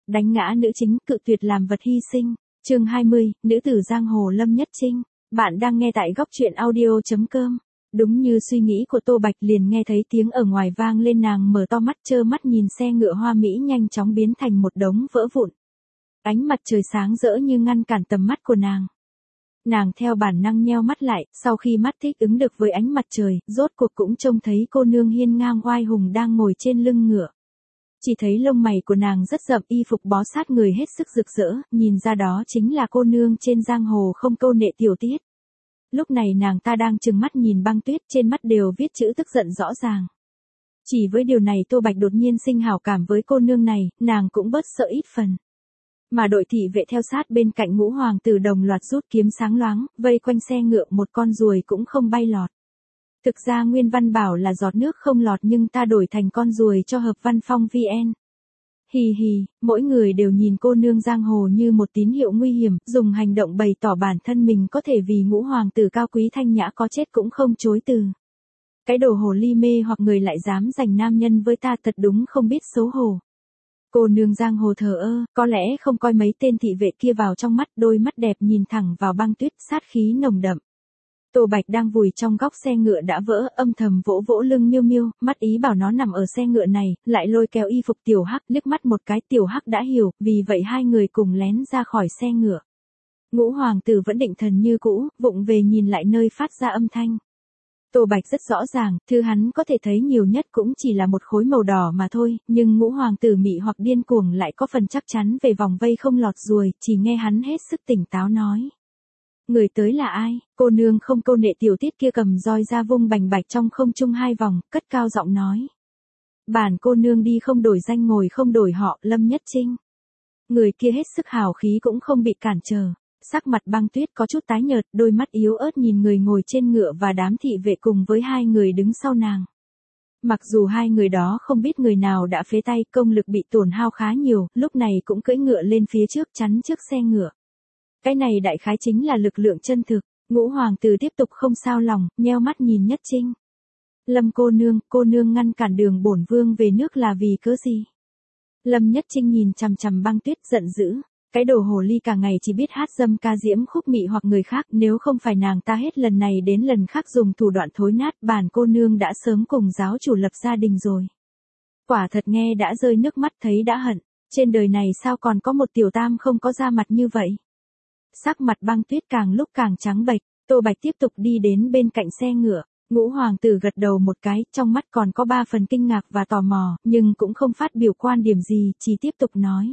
đánh ngã nữ chính, cự tuyệt làm vật hy sinh. Chương 20, nữ tử giang hồ Lâm Nhất Trinh. Bạn đang nghe tại góc truyện audio.com. Đúng như suy nghĩ của Tô Bạch, liền nghe thấy tiếng ở ngoài vang lên, nàng mở to mắt trơ mắt nhìn xe ngựa hoa mỹ nhanh chóng biến thành một đống vỡ vụn. Ánh mặt trời sáng rỡ như ngăn cản tầm mắt của nàng. Nàng theo bản năng nheo mắt lại, sau khi mắt thích ứng được với ánh mặt trời, rốt cuộc cũng trông thấy cô nương hiên ngang oai hùng đang ngồi trên lưng ngựa. Chỉ thấy lông mày của nàng rất rậm, y phục bó sát người hết sức rực rỡ, nhìn ra đó chính là cô nương trên giang hồ không câu nệ tiểu tiết. Lúc này nàng ta đang trừng mắt nhìn Băng Tuyết, trên mắt đều viết chữ tức giận rõ ràng. Chỉ với điều này Tô Bạch đột nhiên sinh hảo cảm với cô nương này, nàng cũng bớt sợ ít phần. Mà đội thị vệ theo sát bên cạnh Ngũ hoàng tử đồng loạt rút kiếm sáng loáng, vây quanh xe ngựa, một con ruồi cũng không bay lọt. Thực ra nguyên văn bảo là giọt nước không lọt, nhưng ta đổi thành con ruồi cho hợp văn phong VN. Hì hì, mỗi người đều nhìn cô nương giang hồ như một tín hiệu nguy hiểm, dùng hành động bày tỏ bản thân mình có thể vì Ngũ hoàng tử cao quý thanh nhã có chết cũng không chối từ. Cái đồ hồ ly mê hoặc người lại dám giành nam nhân với ta, thật đúng không biết xấu hổ. Cô nương giang hồ thờ ơ, có lẽ không coi mấy tên thị vệ kia vào trong mắt, đôi mắt đẹp nhìn thẳng vào Băng Tuyết, sát khí nồng đậm. Tô Bạch đang vùi trong góc xe ngựa đã vỡ, âm thầm vỗ vỗ lưng Miêu Miêu, mắt ý bảo nó nằm ở xe ngựa này, lại lôi kéo y phục Tiểu Hắc, liếc mắt một cái Tiểu Hắc đã hiểu, vì vậy hai người cùng lén ra khỏi xe ngựa. Ngũ hoàng tử vẫn định thần như cũ, vụng về nhìn lại nơi phát ra âm thanh. Tô Bạch rất rõ ràng, thứ hắn có thể thấy nhiều nhất cũng chỉ là một khối màu đỏ mà thôi, nhưng Ngũ hoàng tử mị hoặc điên cuồng lại có phần chắc chắn về vòng vây không lọt ruồi, chỉ nghe hắn hết sức tỉnh táo nói. Người tới là ai? Cô nương không câu nệ tiểu tiết kia cầm roi ra vung bành bạch trong không trung hai vòng, cất cao giọng nói. Bản cô nương đi không đổi danh ngồi không đổi họ, Lâm Nhất Trinh. Người kia hết sức hào khí cũng không bị cản trở. Sắc mặt Băng Tuyết có chút tái nhợt, đôi mắt yếu ớt nhìn người ngồi trên ngựa và đám thị vệ cùng với hai người đứng sau nàng. Mặc dù hai người đó không biết người nào đã phế tay, công lực bị tổn hao khá nhiều, lúc này cũng cưỡi ngựa lên phía trước chắn trước xe ngựa. Cái này đại khái chính là lực lượng chân thực. Ngũ hoàng tử tiếp tục không sao lòng, nheo mắt nhìn Nhất Trinh. Lâm cô nương ngăn cản đường bổn vương về nước là vì cớ gì? Lâm Nhất Trinh nhìn chằm chằm Băng Tuyết giận dữ. Cái đồ hồ ly cả ngày chỉ biết hát dâm ca diễm khúc mị hoặc người khác, nếu không phải nàng ta hết lần này đến lần khác dùng thủ đoạn thối nát, bản cô nương đã sớm cùng giáo chủ lập gia đình rồi. Quả thật nghe đã rơi nước mắt, thấy đã hận. Trên đời này sao còn có một tiểu tam không có da mặt như vậy? Sắc mặt Băng Tuyết càng lúc càng trắng bệch. Tô Bạch tiếp tục đi đến bên cạnh xe ngựa. Ngũ hoàng tử gật đầu một cái, trong mắt còn có 3 phần kinh ngạc và tò mò, nhưng cũng không phát biểu quan điểm gì, chỉ tiếp tục nói.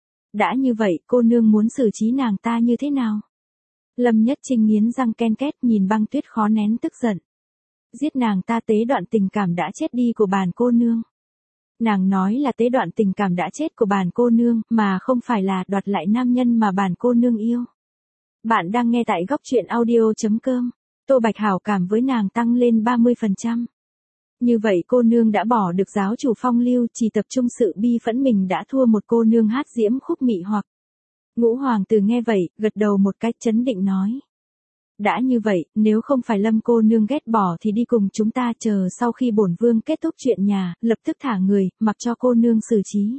Đã như vậy, cô nương muốn xử trí nàng ta như thế nào? Lâm Nhất Trinh nghiến răng ken két nhìn Băng Tuyết khó nén tức giận. Giết nàng ta tế đoạn tình cảm đã chết đi của bản cô nương. Nàng nói là tế đoạn tình cảm đã chết của bản cô nương, mà không phải là đoạt lại nam nhân mà bản cô nương yêu. Bạn đang nghe tại góc truyện audio.com. Tô Bạch hảo cảm với nàng tăng lên 30%. Như vậy cô nương đã bỏ được giáo chủ phong lưu, chỉ tập trung sự bi phẫn mình đã thua một cô nương hát diễm khúc mị hoặc. Ngũ hoàng tử nghe vậy, gật đầu một cách trấn định nói. Đã như vậy, nếu không phải Lâm cô nương ghét bỏ thì đi cùng chúng ta, chờ sau khi bổn vương kết thúc chuyện nhà, lập tức thả người, mặc cho cô nương xử trí.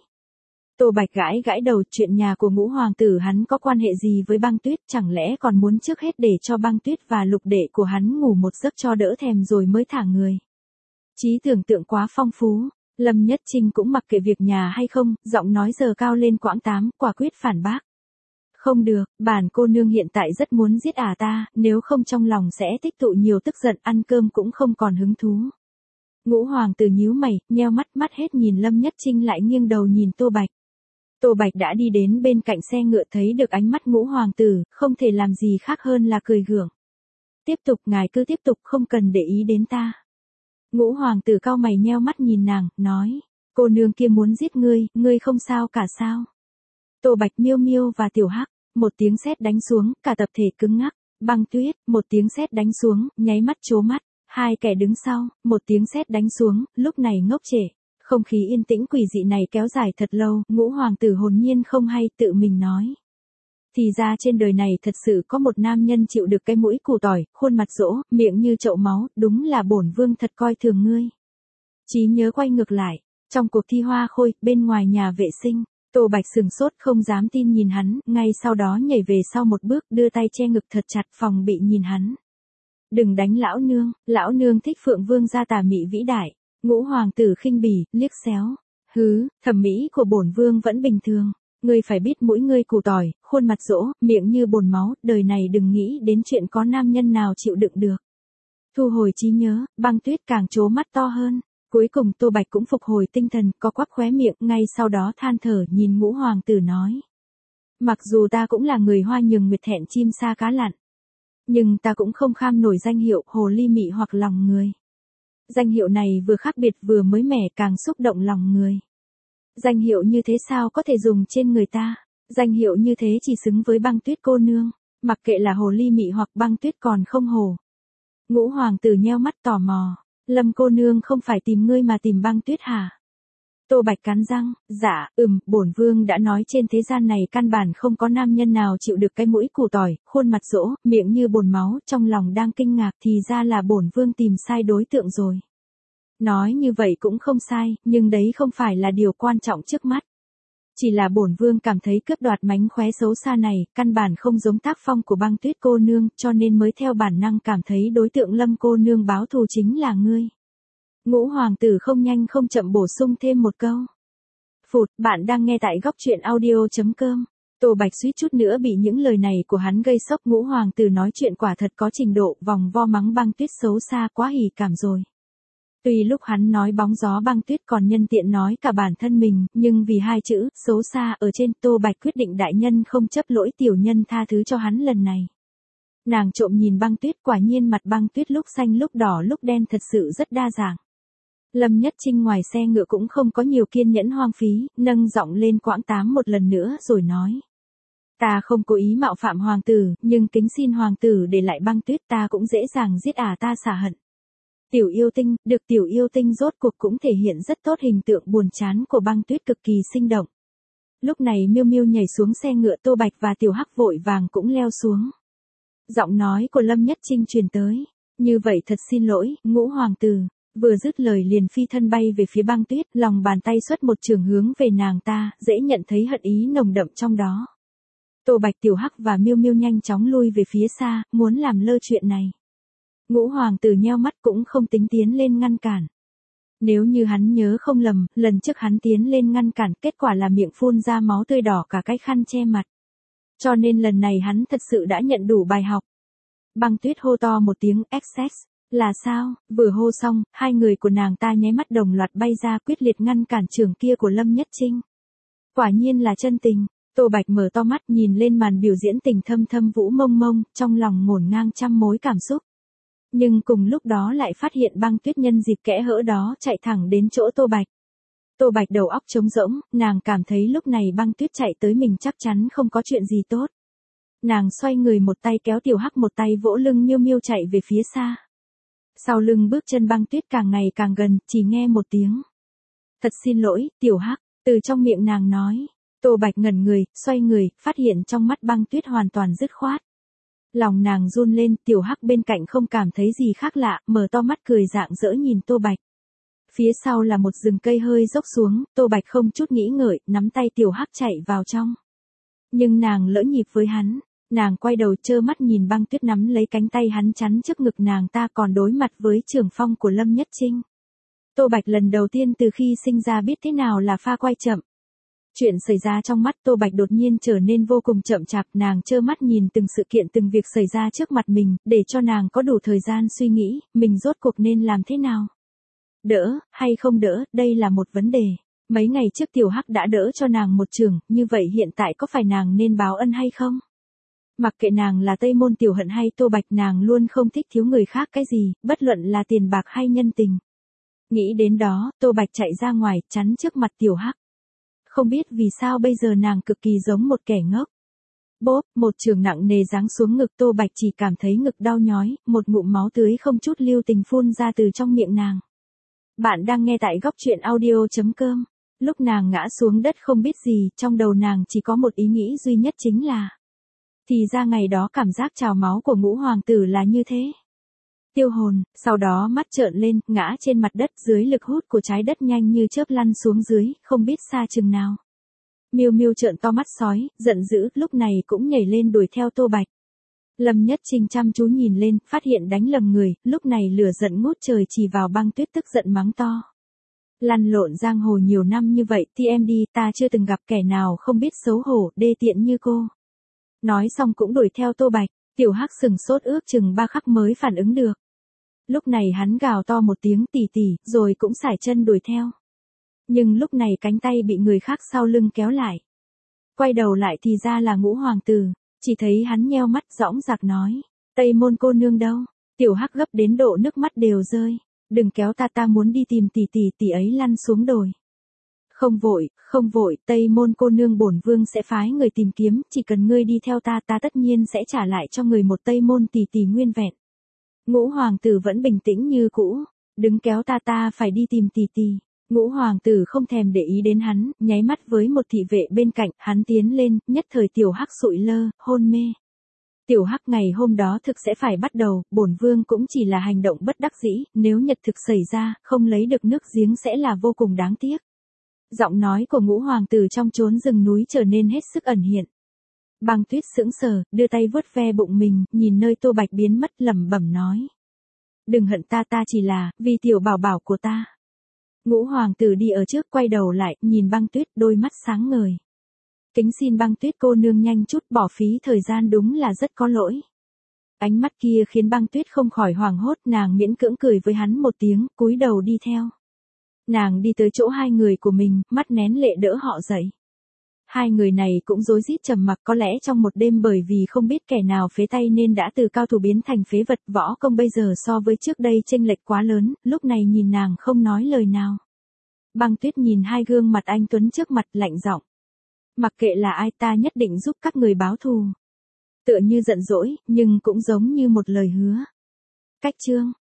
Tô Bạch gãi đầu, chuyện nhà của Ngũ hoàng tử hắn có quan hệ gì với Băng Tuyết, chẳng lẽ còn muốn trước hết để cho Băng Tuyết và lục đệ của hắn ngủ một giấc cho đỡ thèm rồi mới thả người. Trí tưởng tượng quá phong phú. Lâm Nhất Trinh cũng mặc kệ việc nhà hay không, giọng nói giờ cao lên quãng 8, quả quyết phản bác. Không được, bản cô nương hiện tại rất muốn giết ta, nếu không trong lòng sẽ tích tụ nhiều tức giận, ăn cơm cũng không còn hứng thú. Ngũ hoàng tử nhíu mày, nheo mắt hết nhìn Lâm Nhất Trinh lại nghiêng đầu nhìn Tô Bạch. Tô Bạch đã đi đến bên cạnh xe ngựa, thấy được ánh mắt Ngũ hoàng tử, không thể làm gì khác hơn là cười gượng. Tiếp tục, ngài cứ tiếp tục, không cần để ý đến ta. Ngũ hoàng tử cau mày nheo mắt nhìn nàng, nói. Cô nương kia muốn giết ngươi không sao cả sao? Tô Bạch, Miêu Miêu và Tiểu Hắc, một tiếng sét đánh xuống, cả tập thể cứng ngắc. Băng Tuyết, một tiếng sét đánh xuống, nháy mắt trố mắt. Hai kẻ đứng sau, một tiếng sét đánh xuống, lúc này ngốc trệ. Không khí yên tĩnh quỷ dị này kéo dài thật lâu, Ngũ hoàng tử hồn nhiên không hay, tự mình nói. Thì ra trên đời này thật sự có một nam nhân chịu được cái mũi củ tỏi, khuôn mặt rỗ, miệng như chậu máu, đúng là bổn vương thật coi thường ngươi. Trí nhớ quay ngược lại, trong cuộc thi hoa khôi, bên ngoài nhà vệ sinh, Tô Bạch sừng sốt không dám tin nhìn hắn, ngay sau đó nhảy về sau một bước đưa tay che ngực thật chặt phòng bị nhìn hắn. Đừng đánh lão nương thích Phượng Vương gia tà mị vĩ đại. Ngũ hoàng tử khinh bỉ, liếc xéo. Hứ, thẩm mỹ của bổn vương vẫn bình thường. Ngươi phải biết mũi ngươi củ tỏi, khuôn mặt rỗ, miệng như bồn máu, đời này đừng nghĩ đến chuyện có nam nhân nào chịu đựng được. Thu hồi trí nhớ, Băng Tuyết càng trố mắt to hơn. Cuối cùng Tô Bạch cũng phục hồi tinh thần, có quắp khóe miệng, ngay sau đó than thở nhìn Ngũ hoàng tử nói. Mặc dù ta cũng là người hoa nhường nguyệt thẹn chim sa cá lặn. Nhưng ta cũng không kham nổi danh hiệu hồ ly mị hoặc lòng người. Danh hiệu này vừa khác biệt vừa mới mẻ càng xúc động lòng người. Danh hiệu như thế sao có thể dùng trên người ta? Danh hiệu như thế chỉ xứng với Băng Tuyết cô nương. Mặc kệ là hồ ly mị hoặc Băng Tuyết còn không hồ. Ngũ hoàng tử nheo mắt tò mò. Lâm cô nương không phải tìm ngươi mà tìm Băng Tuyết hả? Tô Bạch cắn răng, dạ, bổn vương đã nói trên thế gian này căn bản không có nam nhân nào chịu được cái mũi củ tỏi, khuôn mặt rỗ, miệng như bồn máu, trong lòng đang kinh ngạc thì ra là bổn vương tìm sai đối tượng rồi. Nói như vậy cũng không sai, nhưng đấy không phải là điều quan trọng trước mắt. Chỉ là bổn vương cảm thấy cướp đoạt mánh khóe xấu xa này, căn bản không giống tác phong của Băng Tuyết cô nương, cho nên mới theo bản năng cảm thấy đối tượng Lâm cô nương báo thù chính là ngươi. Ngũ hoàng tử không nhanh không chậm bổ sung thêm một câu. Phụt, bạn đang nghe tại góc truyện audio.com. Tô Bạch suýt chút nữa bị những lời này của hắn gây sốc. Ngũ hoàng tử nói chuyện quả thật có trình độ, vòng vo mắng Băng Tuyết xấu xa quá hỉ cảm rồi. Tuy lúc hắn nói bóng gió Băng Tuyết còn nhân tiện nói cả bản thân mình, nhưng vì hai chữ, xấu xa ở trên, Tô Bạch quyết định đại nhân không chấp lỗi tiểu nhân tha thứ cho hắn lần này. Nàng trộm nhìn Băng Tuyết, quả nhiên mặt Băng Tuyết lúc xanh lúc đỏ lúc đen thật sự rất đa dạng. Lâm Nhất Trinh ngoài xe ngựa cũng không có nhiều kiên nhẫn hoang phí, nâng giọng lên quãng tám một lần nữa rồi nói. Ta không cố ý mạo phạm hoàng tử, nhưng kính xin hoàng tử để lại Băng Tuyết, ta cũng dễ dàng giết ta xả hận. Tiểu yêu tinh, được tiểu yêu tinh rốt cuộc cũng thể hiện rất tốt hình tượng buồn chán của Băng Tuyết cực kỳ sinh động. Lúc này Miêu Miêu nhảy xuống xe ngựa, Tô Bạch và Tiểu Hắc vội vàng cũng leo xuống. Giọng nói của Lâm Nhất Trinh truyền tới. Như vậy thật xin lỗi, Ngũ hoàng tử. Vừa dứt lời liền phi thân bay về phía Băng Tuyết, lòng bàn tay xuất một trường hướng về nàng ta, dễ nhận thấy hận ý nồng đậm trong đó. Tô Bạch, Tiểu Hắc và Miêu Miêu nhanh chóng lui về phía xa, muốn làm lơ chuyện này. Ngũ hoàng tử nheo mắt cũng không tính tiến lên ngăn cản. Nếu như hắn nhớ không lầm, lần trước hắn tiến lên ngăn cản, kết quả là miệng phun ra máu tươi đỏ cả cái khăn che mặt. Cho nên lần này hắn thật sự đã nhận đủ bài học. Băng Tuyết hô to một tiếng XS. Là sao? Vừa hô xong, hai người của nàng ta nháy mắt đồng loạt bay ra quyết liệt ngăn cản trường kia của Lâm Nhất Trinh. Quả nhiên là chân tình. Tô Bạch mở to mắt nhìn lên màn biểu diễn tình thâm thâm vũ mông mông, trong lòng ngổn ngang trăm mối cảm xúc. Nhưng cùng lúc đó lại phát hiện Băng Tuyết nhân dịp kẽ hở đó chạy thẳng đến chỗ Tô Bạch. Tô Bạch đầu óc trống rỗng, nàng cảm thấy lúc này Băng Tuyết chạy tới mình chắc chắn không có chuyện gì tốt. Nàng xoay người một tay kéo Tiểu Hắc một tay vỗ lưng Miêu Miêu chạy về phía xa. Sau lưng bước chân Băng Tuyết càng ngày càng gần, chỉ nghe một tiếng. Thật xin lỗi, Tiểu Hắc, từ trong miệng nàng nói. Tô Bạch ngẩn người, xoay người, phát hiện trong mắt Băng Tuyết hoàn toàn dứt khoát. Lòng nàng run lên, Tiểu Hắc bên cạnh không cảm thấy gì khác lạ, mở to mắt cười rạng rỡ nhìn Tô Bạch. Phía sau là một rừng cây hơi dốc xuống, Tô Bạch không chút nghĩ ngợi, nắm tay Tiểu Hắc chạy vào trong. Nhưng nàng lỡ nhịp với hắn. Nàng quay đầu trơ mắt nhìn Băng Tuyết nắm lấy cánh tay hắn chắn trước ngực nàng ta còn đối mặt với trường phong của Lâm Nhất Trinh. Tô Bạch lần đầu tiên từ khi sinh ra biết thế nào là pha quay chậm. Chuyện xảy ra trong mắt Tô Bạch đột nhiên trở nên vô cùng chậm chạp, nàng trơ mắt nhìn từng sự kiện từng việc xảy ra trước mặt mình, để cho nàng có đủ thời gian suy nghĩ, mình rốt cuộc nên làm thế nào. Đỡ, hay không đỡ, đây là một vấn đề. Mấy ngày trước Tiểu Hắc đã đỡ cho nàng một trường, như vậy hiện tại có phải nàng nên báo ân hay không? Mặc kệ nàng là Tây Môn Tiểu Hận hay Tô Bạch, nàng luôn không thích thiếu người khác cái gì, bất luận là tiền bạc hay nhân tình. Nghĩ đến đó, Tô Bạch chạy ra ngoài, chắn trước mặt Tiểu Hắc. Không biết vì sao bây giờ nàng cực kỳ giống một kẻ ngốc. Bốp, một trường nặng nề giáng xuống ngực, Tô Bạch chỉ cảm thấy ngực đau nhói, một ngụm máu tưới không chút lưu tình phun ra từ trong miệng nàng. Bạn đang nghe tại góc truyện audio.com. Lúc nàng ngã xuống đất không biết gì, trong đầu nàng chỉ có một ý nghĩ duy nhất chính là. Thì ra ngày đó cảm giác trào máu của Ngũ hoàng tử là như thế. Tiêu hồn, sau đó mắt trợn lên, ngã trên mặt đất dưới lực hút của trái đất nhanh như chớp lăn xuống dưới, không biết xa chừng nào. Miêu Miêu trợn to mắt sói, giận dữ, lúc này cũng nhảy lên đuổi theo Tô Bạch. Lâm Nhất Trinh chăm chú nhìn lên, phát hiện đánh lầm người, lúc này lửa giận ngút trời chỉ vào Băng Tuyết tức giận mắng to. Lăn lộn giang hồ nhiều năm như vậy thì em đi, ta chưa từng gặp kẻ nào không biết xấu hổ, đê tiện như cô. Nói xong cũng đuổi theo Tô Bạch, Tiểu Hắc sừng sốt ước chừng 3 khắc mới phản ứng được. Lúc này hắn gào to một tiếng tỉ tỉ, rồi cũng sải chân đuổi theo. Nhưng lúc này cánh tay bị người khác sau lưng kéo lại. Quay đầu lại thì ra là Ngũ Hoàng tử, chỉ thấy hắn nheo mắt dõng dạc nói, Tây Môn cô nương đâu? Tiểu Hắc gấp đến độ nước mắt đều rơi, đừng kéo ta muốn đi tìm tỷ ấy lăn xuống đồi. Không vội, Tây Môn cô nương bổn vương sẽ phái người tìm kiếm, chỉ cần ngươi đi theo ta tất nhiên sẽ trả lại cho người một Tây Môn tỷ nguyên vẹn. Ngũ Hoàng tử vẫn bình tĩnh như cũ, đừng kéo ta phải đi tìm tỷ. Ngũ Hoàng tử không thèm để ý đến hắn, nháy mắt với một thị vệ bên cạnh, hắn tiến lên, nhất thời Tiểu Hắc sụi lơ, hôn mê. Tiểu Hắc ngày hôm đó thực sẽ phải bắt đầu, bổn vương cũng chỉ là hành động bất đắc dĩ, nếu nhật thực xảy ra, không lấy được nước giếng sẽ là vô cùng đáng tiếc. Giọng nói của Ngũ Hoàng tử trong chốn rừng núi trở nên hết sức ẩn hiện. Băng Tuyết sững sờ, đưa tay vuốt ve bụng mình, nhìn nơi Tô Bạch biến mất lẩm bẩm nói. Đừng hận ta chỉ là, vì tiểu bảo bảo của ta. Ngũ Hoàng tử đi ở trước quay đầu lại, nhìn Băng Tuyết đôi mắt sáng ngời. Kính xin Băng Tuyết cô nương nhanh chút bỏ phí thời gian đúng là rất có lỗi. Ánh mắt kia khiến Băng Tuyết không khỏi hoảng hốt, nàng miễn cưỡng cười với hắn một tiếng, cúi đầu đi theo. Nàng đi tới chỗ hai người của mình, mắt nén lệ đỡ họ dậy. Hai người này cũng rối rít trầm mặc, có lẽ trong một đêm bởi vì không biết kẻ nào phế tay nên đã từ cao thủ biến thành phế vật, võ công bây giờ so với trước đây chênh lệch quá lớn, lúc này nhìn nàng không nói lời nào. Băng Tuyết nhìn hai gương mặt anh tuấn trước mặt lạnh giọng. Mặc kệ là ai ta nhất định giúp các người báo thù. Tựa như giận dỗi, nhưng cũng giống như một lời hứa. Cách chương